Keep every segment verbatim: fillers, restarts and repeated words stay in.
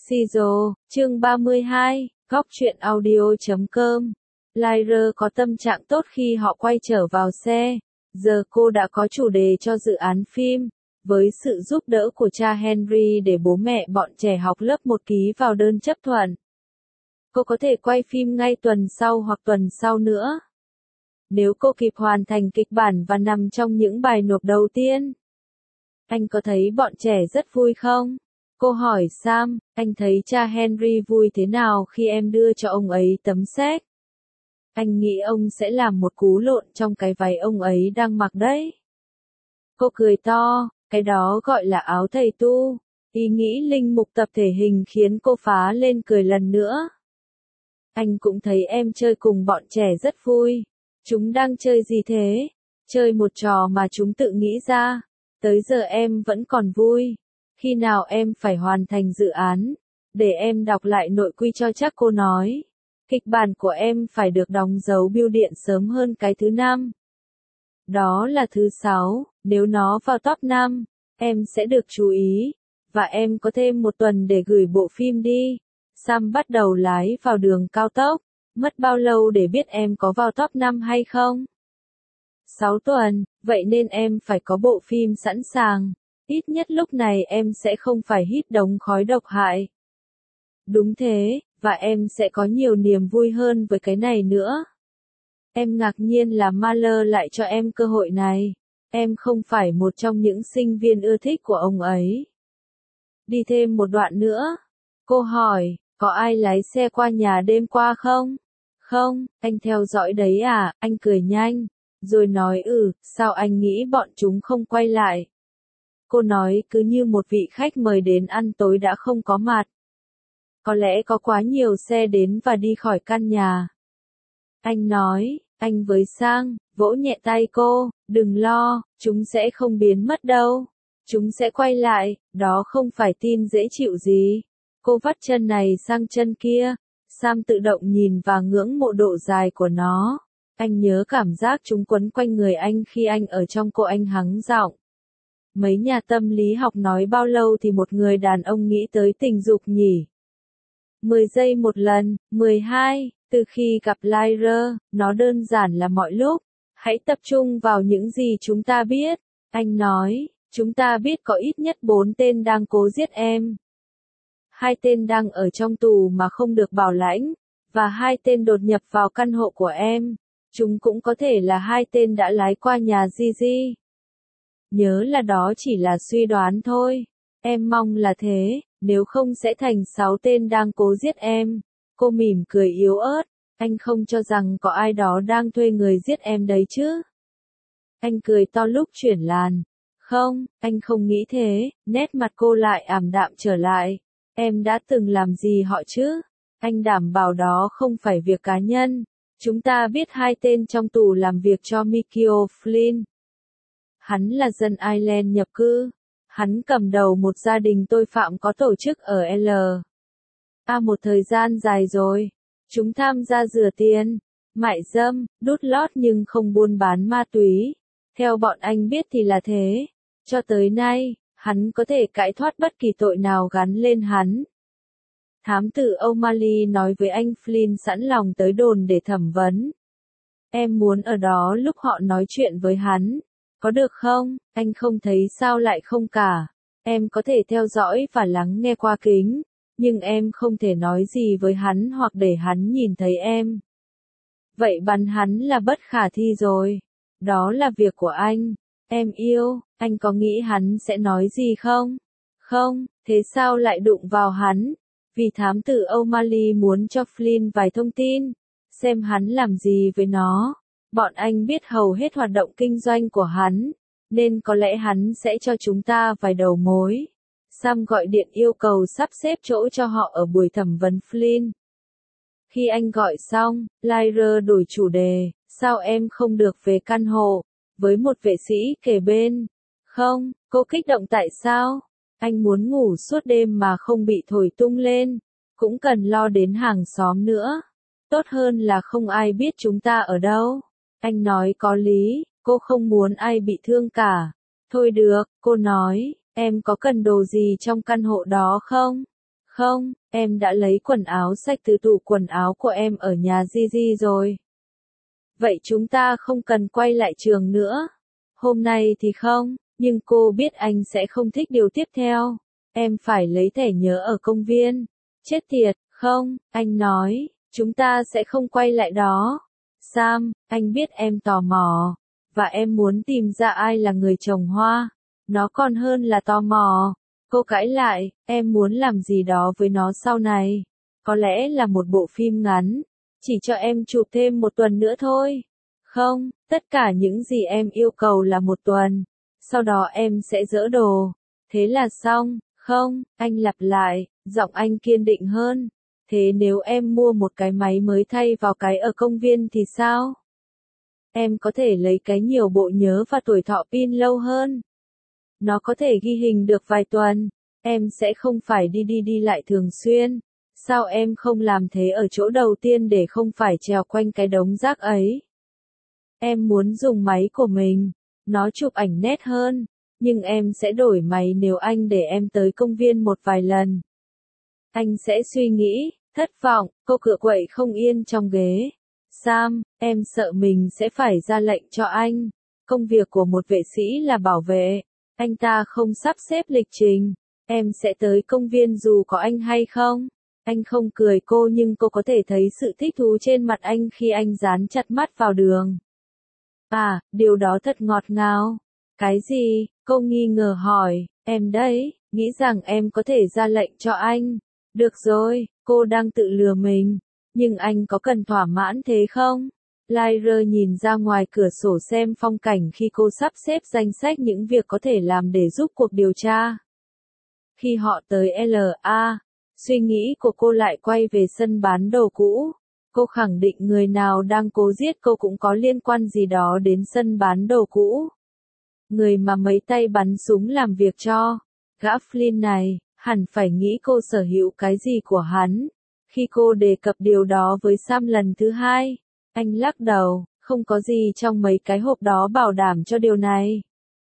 Shizo, chương ba mươi hai, góc truyện audio chấm com. Lyra có tâm trạng tốt khi họ quay trở vào xe. Giờ cô đã có chủ đề cho dự án phim. Với sự giúp đỡ của cha Henry để bố mẹ bọn trẻ học lớp một ký vào đơn chấp thuận. Cô có thể quay phim ngay tuần sau hoặc tuần sau nữa. Nếu cô kịp hoàn thành kịch bản và nằm trong những bài nộp đầu tiên. Anh có thấy bọn trẻ rất vui không? Cô hỏi Sam, anh thấy cha Henry vui thế nào khi em đưa cho ông ấy tấm séc? Anh nghĩ ông sẽ làm một cú lộn trong cái váy ông ấy đang mặc đấy. Cô cười to, cái đó gọi là áo thầy tu. Ý nghĩ linh mục tập thể hình khiến cô phá lên cười lần nữa. Anh cũng thấy em chơi cùng bọn trẻ rất vui. Chúng đang chơi gì thế? Chơi một trò mà chúng tự nghĩ ra. Tới giờ em vẫn còn vui. Khi nào em phải hoàn thành dự án? Để em đọc lại nội quy cho chắc, cô nói. Kịch bản của em phải được đóng dấu bưu điện sớm hơn cái thứ năm. Đó là thứ sáu, nếu nó vào top năm, em sẽ được chú ý. Và em có thêm một tuần để gửi bộ phim đi. Sam bắt đầu lái vào đường cao tốc. Mất bao lâu để biết em có vào top năm hay không? sáu tuần, vậy nên em phải có bộ phim sẵn sàng. Ít nhất lúc này em sẽ không phải hít đống khói độc hại. Đúng thế, và em sẽ có nhiều niềm vui hơn với cái này nữa. Em ngạc nhiên là Mahler lại cho em cơ hội này. Em không phải một trong những sinh viên ưa thích của ông ấy. Đi thêm một đoạn nữa. Cô hỏi, có ai lái xe qua nhà đêm qua không? Không, anh theo dõi đấy à, anh cười nhanh. Rồi nói ừ, sao anh nghĩ bọn chúng không quay lại? Cô nói cứ như một vị khách mời đến ăn tối đã không có mặt. Có lẽ có quá nhiều xe đến và đi khỏi căn nhà. Anh nói, anh với Sang, vỗ nhẹ tay cô, đừng lo, chúng sẽ không biến mất đâu. Chúng sẽ quay lại, đó không phải tin dễ chịu gì. Cô vắt chân này sang chân kia. Sam tự động nhìn và ngưỡng mộ độ dài của nó. Anh nhớ cảm giác chúng quấn quanh người anh khi anh ở trong cô, anh hắng giọng. Mấy nhà tâm lý học nói bao lâu thì một người đàn ông nghĩ tới tình dục nhỉ? mười giây một lần, mười hai, từ khi gặp Lyra, nó đơn giản là mọi lúc. Hãy tập trung vào những gì chúng ta biết. Anh nói, chúng ta biết có ít nhất bốn tên đang cố giết em. Hai tên đang ở trong tù mà không được bảo lãnh, và hai tên đột nhập vào căn hộ của em. Chúng cũng có thể là hai tên đã lái qua nhà Gigi. Nhớ là đó chỉ là suy đoán thôi. Em mong là thế, nếu không sẽ thành sáu tên đang cố giết em. Cô mỉm cười yếu ớt, anh không cho rằng có ai đó đang thuê người giết em đấy chứ. Anh cười to lúc chuyển làn. Không, anh không nghĩ thế, nét mặt cô lại ảm đạm trở lại. Em đã từng làm gì họ chứ? Anh đảm bảo đó không phải việc cá nhân. Chúng ta biết hai tên trong tù làm việc cho Mickey O'Flynn. Hắn là dân Ireland nhập cư. Hắn cầm đầu một gia đình tội phạm có tổ chức ở L A một thời gian dài rồi. Chúng tham gia rửa tiền, mại dâm, đút lót nhưng không buôn bán ma túy. Theo bọn anh biết thì là thế. Cho tới nay, hắn có thể cãi thoát bất kỳ tội nào gắn lên hắn. Thám tử O'Malley nói với anh Flynn sẵn lòng tới đồn để thẩm vấn. Em muốn ở đó lúc họ nói chuyện với hắn. Có được không? Anh không thấy sao lại không cả. Em có thể theo dõi và lắng nghe qua kính. Nhưng em không thể nói gì với hắn hoặc để hắn nhìn thấy em. Vậy bắn hắn là bất khả thi rồi. Đó là việc của anh. Em yêu, anh có nghĩ hắn sẽ nói gì không? Không, thế sao lại đụng vào hắn? Vì thám tử O'Malley muốn cho Flynn vài thông tin. Xem hắn làm gì với nó. Bọn anh biết hầu hết hoạt động kinh doanh của hắn. Nên có lẽ hắn sẽ cho chúng ta vài đầu mối. Sam gọi điện yêu cầu sắp xếp chỗ cho họ ở buổi thẩm vấn Flynn. Khi anh gọi xong, Lyra đổi chủ đề. Sao em không được về căn hộ? Với một vệ sĩ kề bên. Không, cô kích động tại sao? Anh muốn ngủ suốt đêm mà không bị thổi tung lên. Cũng cần lo đến hàng xóm nữa. Tốt hơn là không ai biết chúng ta ở đâu. Anh nói có lý, cô không muốn ai bị thương cả. Thôi được, cô nói, em có cần đồ gì trong căn hộ đó không? Không, em đã lấy quần áo sạch từ tủ quần áo của em ở nhà Gigi rồi. Vậy chúng ta không cần quay lại trường nữa. Hôm nay thì không, nhưng cô biết anh sẽ không thích điều tiếp theo. Em phải lấy thẻ nhớ ở công viên. Chết tiệt, không, anh nói, chúng ta sẽ không quay lại đó. Sam, anh biết em tò mò, và em muốn tìm ra ai là người trồng hoa. Nó còn hơn là tò mò. Cô cãi lại, em muốn làm gì đó với nó sau này. Có lẽ là một bộ phim ngắn. Chỉ cho em chụp thêm một tuần nữa thôi. Không, tất cả những gì em yêu cầu là một tuần. Sau đó em sẽ dỡ đồ. Thế là xong, không, anh lặp lại, giọng anh kiên định hơn. Thế nếu em mua một cái máy mới thay vào cái ở công viên thì sao? Em có thể lấy cái nhiều bộ nhớ và tuổi thọ pin lâu hơn. Nó có thể ghi hình được vài tuần. Em sẽ không phải đi đi đi lại thường xuyên. Sao em không làm thế ở chỗ đầu tiên để không phải trèo quanh cái đống rác ấy? Em muốn dùng máy của mình. Nó chụp ảnh nét hơn. Nhưng em sẽ đổi máy nếu anh để em tới công viên một vài lần. Anh sẽ suy nghĩ, thất vọng, cô cựa quậy không yên trong ghế. Sam, em sợ mình sẽ phải ra lệnh cho anh. Công việc của một vệ sĩ là bảo vệ. Anh ta không sắp xếp lịch trình. Em sẽ tới công viên dù có anh hay không. Anh không cười cô nhưng cô có thể thấy sự thích thú trên mặt anh khi anh dán chặt mắt vào đường. À, điều đó thật ngọt ngào. Cái gì? Cô nghi ngờ hỏi. Em đấy, nghĩ rằng em có thể ra lệnh cho anh. Được rồi, cô đang tự lừa mình. Nhưng anh có cần thỏa mãn thế không? Lyra nhìn ra ngoài cửa sổ xem phong cảnh khi cô sắp xếp danh sách những việc có thể làm để giúp cuộc điều tra. Khi họ tới lờ a, suy nghĩ của cô lại quay về sân bán đồ cũ. Cô khẳng định người nào đang cố giết cô cũng có liên quan gì đó đến sân bán đồ cũ. Người mà mấy tay bắn súng làm việc cho, gã Flynn này, hẳn phải nghĩ cô sở hữu cái gì của hắn. Khi cô đề cập điều đó với Sam lần thứ hai, anh lắc đầu, không có gì trong mấy cái hộp đó bảo đảm cho điều này.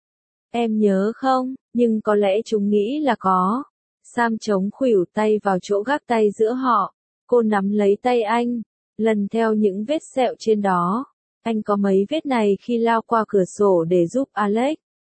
Em nhớ không, nhưng có lẽ chúng nghĩ là có. Sam chống khuỷu tay vào chỗ gác tay giữa họ. Cô nắm lấy tay anh, lần theo những vết sẹo trên đó. Anh có mấy vết này khi lao qua cửa sổ để giúp Alex.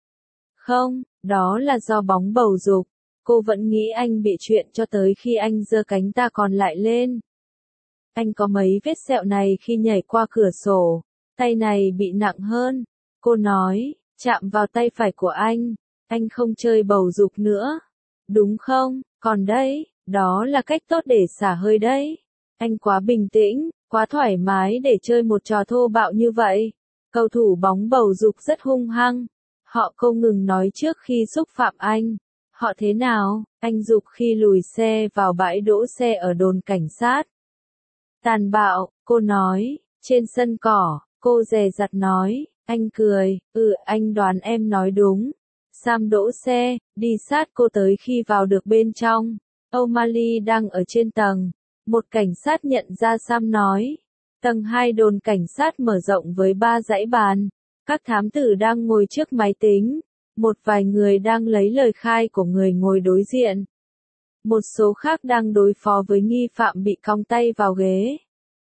Không, đó là do bóng bầu dục. Cô vẫn nghĩ anh bị chuyện cho tới khi anh giơ cánh ta còn lại lên. Anh có mấy vết sẹo này khi nhảy qua cửa sổ. Tay này bị nặng hơn. Cô nói, chạm vào tay phải của anh. Anh không chơi bầu dục nữa. Đúng không? Còn đấy, đó là cách tốt để xả hơi đấy. Anh quá bình tĩnh, quá thoải mái để chơi một trò thô bạo như vậy. Cầu thủ bóng bầu dục rất hung hăng. Họ không ngừng nói trước khi xúc phạm anh. Họ thế nào? Anh giục khi lùi xe vào bãi đỗ xe ở đồn cảnh sát. Tàn bạo, cô nói, trên sân cỏ, cô dè dặt nói, anh cười, ừ anh đoán em nói đúng. Sam đỗ xe, đi sát cô tới khi vào được bên trong. O'Malley đang ở trên tầng. Một cảnh sát nhận ra Sam nói. Tầng hai đồn cảnh sát mở rộng với ba dãy bàn. Các thám tử đang ngồi trước máy tính. Một vài người đang lấy lời khai của người ngồi đối diện. Một số khác đang đối phó với nghi phạm bị cong tay vào ghế.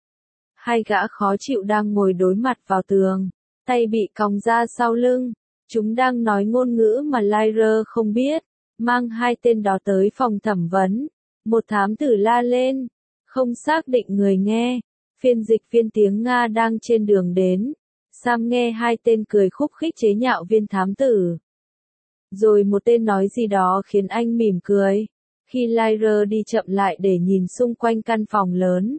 Hai gã khó chịu đang ngồi đối mặt vào tường. Tay bị cong ra sau lưng. Chúng đang nói ngôn ngữ mà Lyra không biết. Mang hai tên đó tới phòng thẩm vấn. Một thám tử la lên. Không xác định người nghe. Phiên dịch viên tiếng Nga đang trên đường đến. Sam nghe hai tên cười khúc khích chế nhạo viên thám tử. Rồi một tên nói gì đó khiến anh mỉm cười. Khi Lyra đi chậm lại để nhìn xung quanh căn phòng lớn.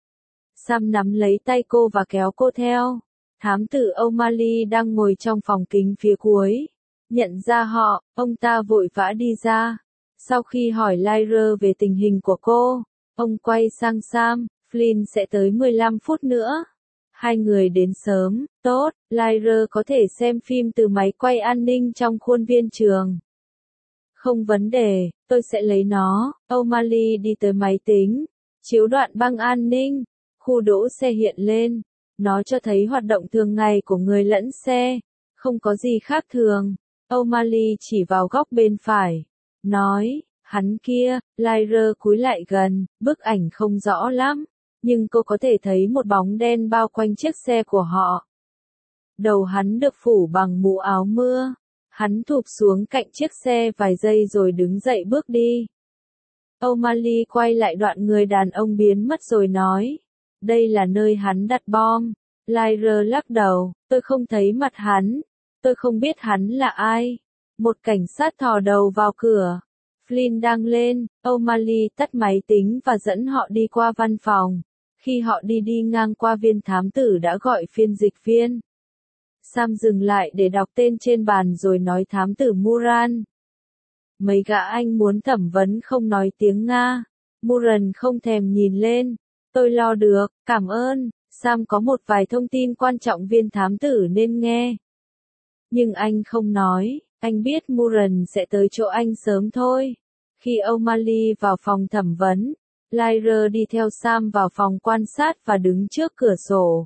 Sam nắm lấy tay cô và kéo cô theo. Thám tử O'Malley đang ngồi trong phòng kính phía cuối. Nhận ra họ, ông ta vội vã đi ra. Sau khi hỏi Lyra về tình hình của cô, ông quay sang Sam, Flynn sẽ tới mười lăm phút nữa. Hai người đến sớm, tốt, Lyra có thể xem phim từ máy quay an ninh trong khuôn viên trường. Không vấn đề, tôi sẽ lấy nó. O'Malley đi tới máy tính. Chiếu đoạn băng an ninh. Khu đỗ xe hiện lên. Nó cho thấy hoạt động thường ngày của người lẫn xe. Không có gì khác thường. O'Malley chỉ vào góc bên phải. Nói, Hắn kia, Lyra cúi lại gần, bức ảnh không rõ lắm, nhưng cô có thể thấy một bóng đen bao quanh chiếc xe của họ. Đầu hắn được phủ bằng mũ áo mưa. Hắn thụp xuống cạnh chiếc xe vài giây rồi đứng dậy bước đi. O'Malley quay lại đoạn người đàn ông biến mất rồi nói. Đây là nơi hắn đặt bom. Lyra lắc đầu, tôi không thấy mặt hắn. Tôi không biết hắn là ai. Một cảnh sát thò đầu vào cửa. Flynn đang lên, O'Malley tắt máy tính và dẫn họ đi qua văn phòng. Khi họ đi đi ngang qua viên thám tử đã gọi phiên dịch viên. Sam dừng lại để đọc tên trên bàn rồi nói thám tử Moran. Mấy gã anh muốn thẩm vấn không nói tiếng Nga. Moran không thèm nhìn lên. Tôi lo được, cảm ơn. Sam có một vài thông tin quan trọng viên thám tử nên nghe. Nhưng anh không nói, anh biết Moran sẽ tới chỗ anh sớm thôi. Khi O'Malley vào phòng thẩm vấn, Lyra đi theo Sam vào phòng quan sát và đứng trước cửa sổ.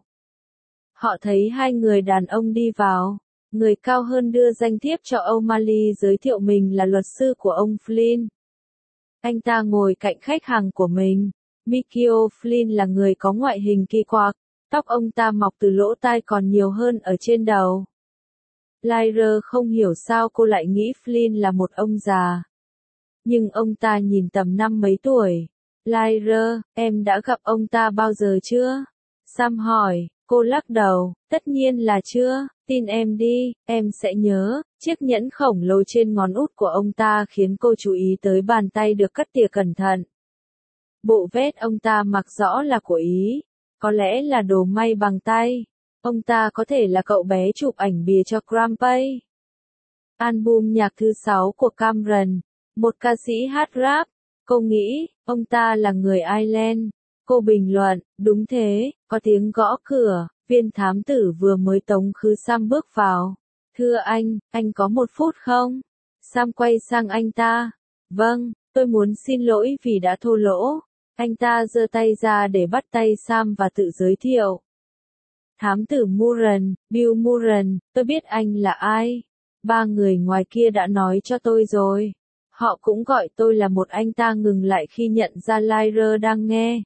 Họ thấy hai người đàn ông đi vào. Người cao hơn đưa danh thiếp cho O'Malley giới thiệu mình là luật sư của ông Flynn. Anh ta ngồi cạnh khách hàng của mình. Mikio Flynn là người có ngoại hình kỳ quặc. Tóc ông ta mọc từ lỗ tai còn nhiều hơn ở trên đầu. Lyra không hiểu sao cô lại nghĩ Flynn là một ông già. Nhưng ông ta nhìn tầm năm mấy tuổi. Lyra, em đã gặp ông ta bao giờ chưa? Sam hỏi. Cô lắc đầu, tất nhiên là chưa, tin em đi, em sẽ nhớ. Chiếc nhẫn khổng lồ trên ngón út của ông ta khiến cô chú ý tới bàn tay được cắt tỉa cẩn thận. Bộ vest ông ta mặc rõ là của Ý, có lẽ là đồ may bằng tay. Ông ta có thể là cậu bé chụp ảnh bìa cho Crampay. Album nhạc thứ sáu của Cameron, một ca sĩ hát rap. Cô nghĩ, ông ta là người Ireland. Cô bình luận, đúng thế, có tiếng gõ cửa, viên thám tử vừa mới tống khứ Sam bước vào. Thưa anh, anh có một phút không? Sam quay sang anh ta. Vâng, tôi muốn xin lỗi vì đã thô lỗ. Anh ta giơ tay ra để bắt tay Sam và tự giới thiệu. Thám tử Moran, Bill Moran, tôi biết anh là ai. Ba người ngoài kia đã nói cho tôi rồi. Họ cũng gọi tôi là một. Anh ta ngừng lại khi nhận ra Lyra đang nghe.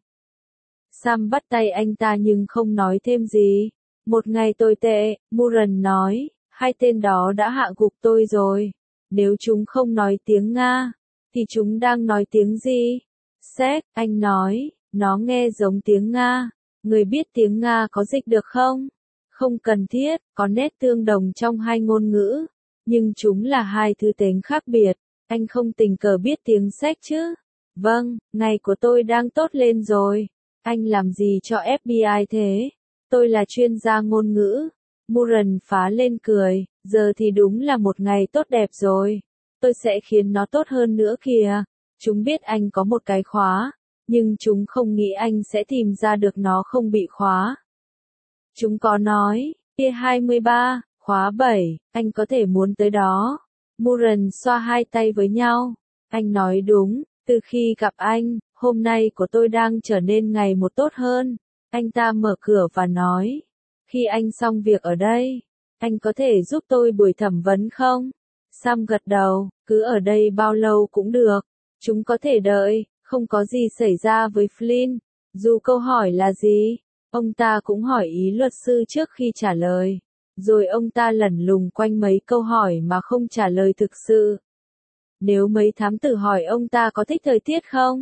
Sam bắt tay anh ta nhưng không nói thêm gì. Một ngày tồi tệ, Moran nói, hai tên đó đã hạ gục tôi rồi. Nếu chúng không nói tiếng Nga, thì chúng đang nói tiếng gì? Séc, anh nói, nó nghe giống tiếng Nga. Người biết tiếng Nga có dịch được không? Không cần thiết, có nét tương đồng trong hai ngôn ngữ. Nhưng chúng là hai thứ tiếng khác biệt. Anh không tình cờ biết tiếng Séc chứ? Vâng, ngày của tôi đang tốt lên rồi. Anh làm gì cho ép bê i thế? Tôi là chuyên gia ngôn ngữ. Moran phá lên cười, giờ thì đúng là một ngày tốt đẹp rồi. Tôi sẽ khiến nó tốt hơn nữa kìa. Chúng biết anh có một cái khóa, nhưng chúng không nghĩ anh sẽ tìm ra được nó không bị khóa. Chúng có nói, kia hai mươi ba, khóa bảy, anh có thể muốn tới đó. Moran xoa hai tay với nhau. Anh nói đúng, từ khi gặp anh, hôm nay của tôi đang trở nên ngày một tốt hơn. Anh ta mở cửa và nói, khi anh xong việc ở đây, anh có thể giúp tôi buổi thẩm vấn không? Sam gật đầu, cứ ở đây bao lâu cũng được. Chúng có thể đợi, không có gì xảy ra với Flynn. Dù câu hỏi là gì, ông ta cũng hỏi ý luật sư trước khi trả lời. Rồi ông ta lẩn lùng quanh mấy câu hỏi mà không trả lời thực sự. Nếu mấy thám tử hỏi ông ta có thích thời tiết không?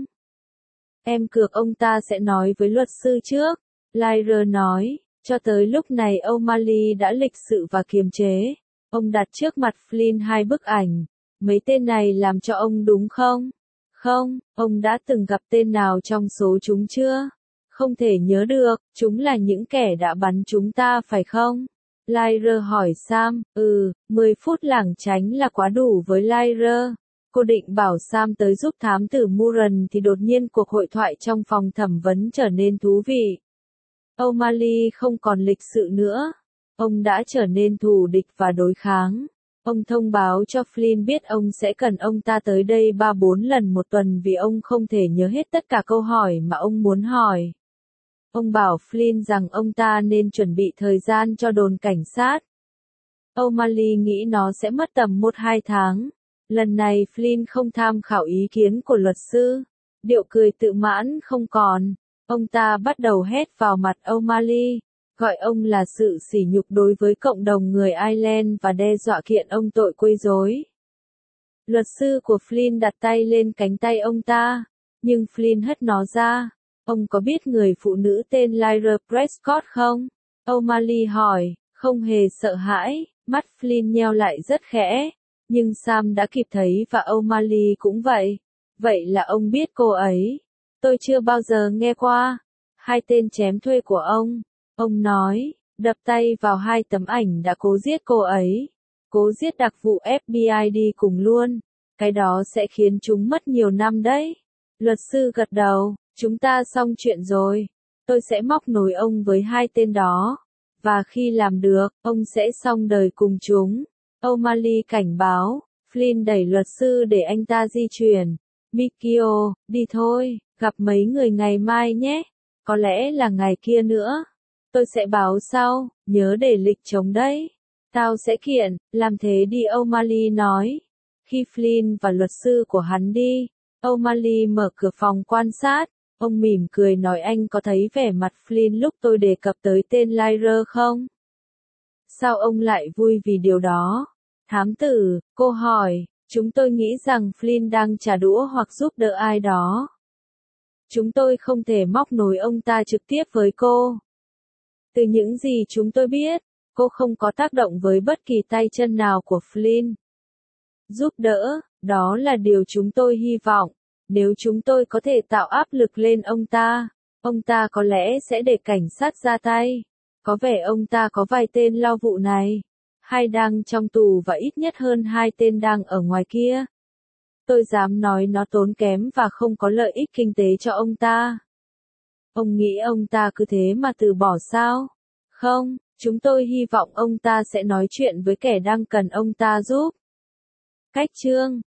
Em cược ông ta sẽ nói với luật sư trước. Lyra nói, cho tới lúc này O'Malley đã lịch sự và kiềm chế. Ông đặt trước mặt Flynn hai bức ảnh. Mấy tên này làm cho ông đúng không? Không, ông đã từng gặp tên nào trong số chúng chưa? Không thể nhớ được, chúng là những kẻ đã bắn chúng ta phải không? Lyra hỏi Sam, ừ, mười phút lảng tránh là quá đủ với Lyra. Cô định bảo Sam tới giúp thám tử Moran thì đột nhiên cuộc hội thoại trong phòng thẩm vấn trở nên thú vị. O'Malley không còn lịch sự nữa. Ông đã trở nên thù địch và đối kháng. Ông thông báo cho Flynn biết ông sẽ cần ông ta tới đây ba bốn lần một tuần vì ông không thể nhớ hết tất cả câu hỏi mà ông muốn hỏi. Ông bảo Flynn rằng ông ta nên chuẩn bị thời gian cho đồn cảnh sát. O'Malley nghĩ nó sẽ mất tầm một hai tháng. Lần này Flynn không tham khảo ý kiến của luật sư. Điệu cười tự mãn không còn. Ông ta bắt đầu hét vào mặt O'Malley, gọi ông là sự sỉ nhục đối với cộng đồng người Ireland và đe dọa kiện ông tội quấy rối. Luật sư của Flynn đặt tay lên cánh tay ông ta, nhưng Flynn hất nó ra. Ông có biết người phụ nữ tên Lyra Prescott không? O'Malley hỏi, không hề sợ hãi, mắt Flynn nheo lại rất khẽ. Nhưng Sam đã kịp thấy và O'Malley cũng vậy. Vậy là ông biết cô ấy. Tôi chưa bao giờ nghe qua. Hai tên chém thuê của ông. Ông nói, đập tay vào hai tấm ảnh đã cố giết cô ấy. Cố giết đặc vụ ép bê i đi cùng luôn. Cái đó sẽ khiến chúng mất nhiều năm đấy. Luật sư gật đầu, chúng ta xong chuyện rồi. Tôi sẽ móc nối ông với hai tên đó. Và khi làm được, ông sẽ xong đời cùng chúng. O'Malley cảnh báo, Flynn đẩy luật sư để anh ta di chuyển. Mikio, đi thôi, gặp mấy người ngày mai nhé. Có lẽ là ngày kia nữa. Tôi sẽ báo sau, nhớ để lịch trống đấy. Tao sẽ kiện, làm thế đi O'Malley nói. Khi Flynn và luật sư của hắn đi, O'Malley mở cửa phòng quan sát. Ông mỉm cười nói anh có thấy vẻ mặt Flynn lúc tôi đề cập tới tên Lyra không? Sao ông lại vui vì điều đó? Thám tử, cô hỏi, chúng tôi nghĩ rằng Flynn đang trả đũa hoặc giúp đỡ ai đó. Chúng tôi không thể móc nối ông ta trực tiếp với cô. Từ những gì chúng tôi biết, cô không có tác động với bất kỳ tay chân nào của Flynn. Giúp đỡ, đó là điều chúng tôi hy vọng. Nếu chúng tôi có thể tạo áp lực lên ông ta, ông ta có lẽ sẽ để cảnh sát ra tay. Có vẻ ông ta có vài tên lao vụ này. Hai đang trong tù và ít nhất hơn hai tên đang ở ngoài kia. Tôi dám nói nó tốn kém và không có lợi ích kinh tế cho ông ta. Ông nghĩ ông ta cứ thế mà từ bỏ sao? Không, chúng tôi hy vọng ông ta sẽ nói chuyện với kẻ đang cần ông ta giúp. Cách chương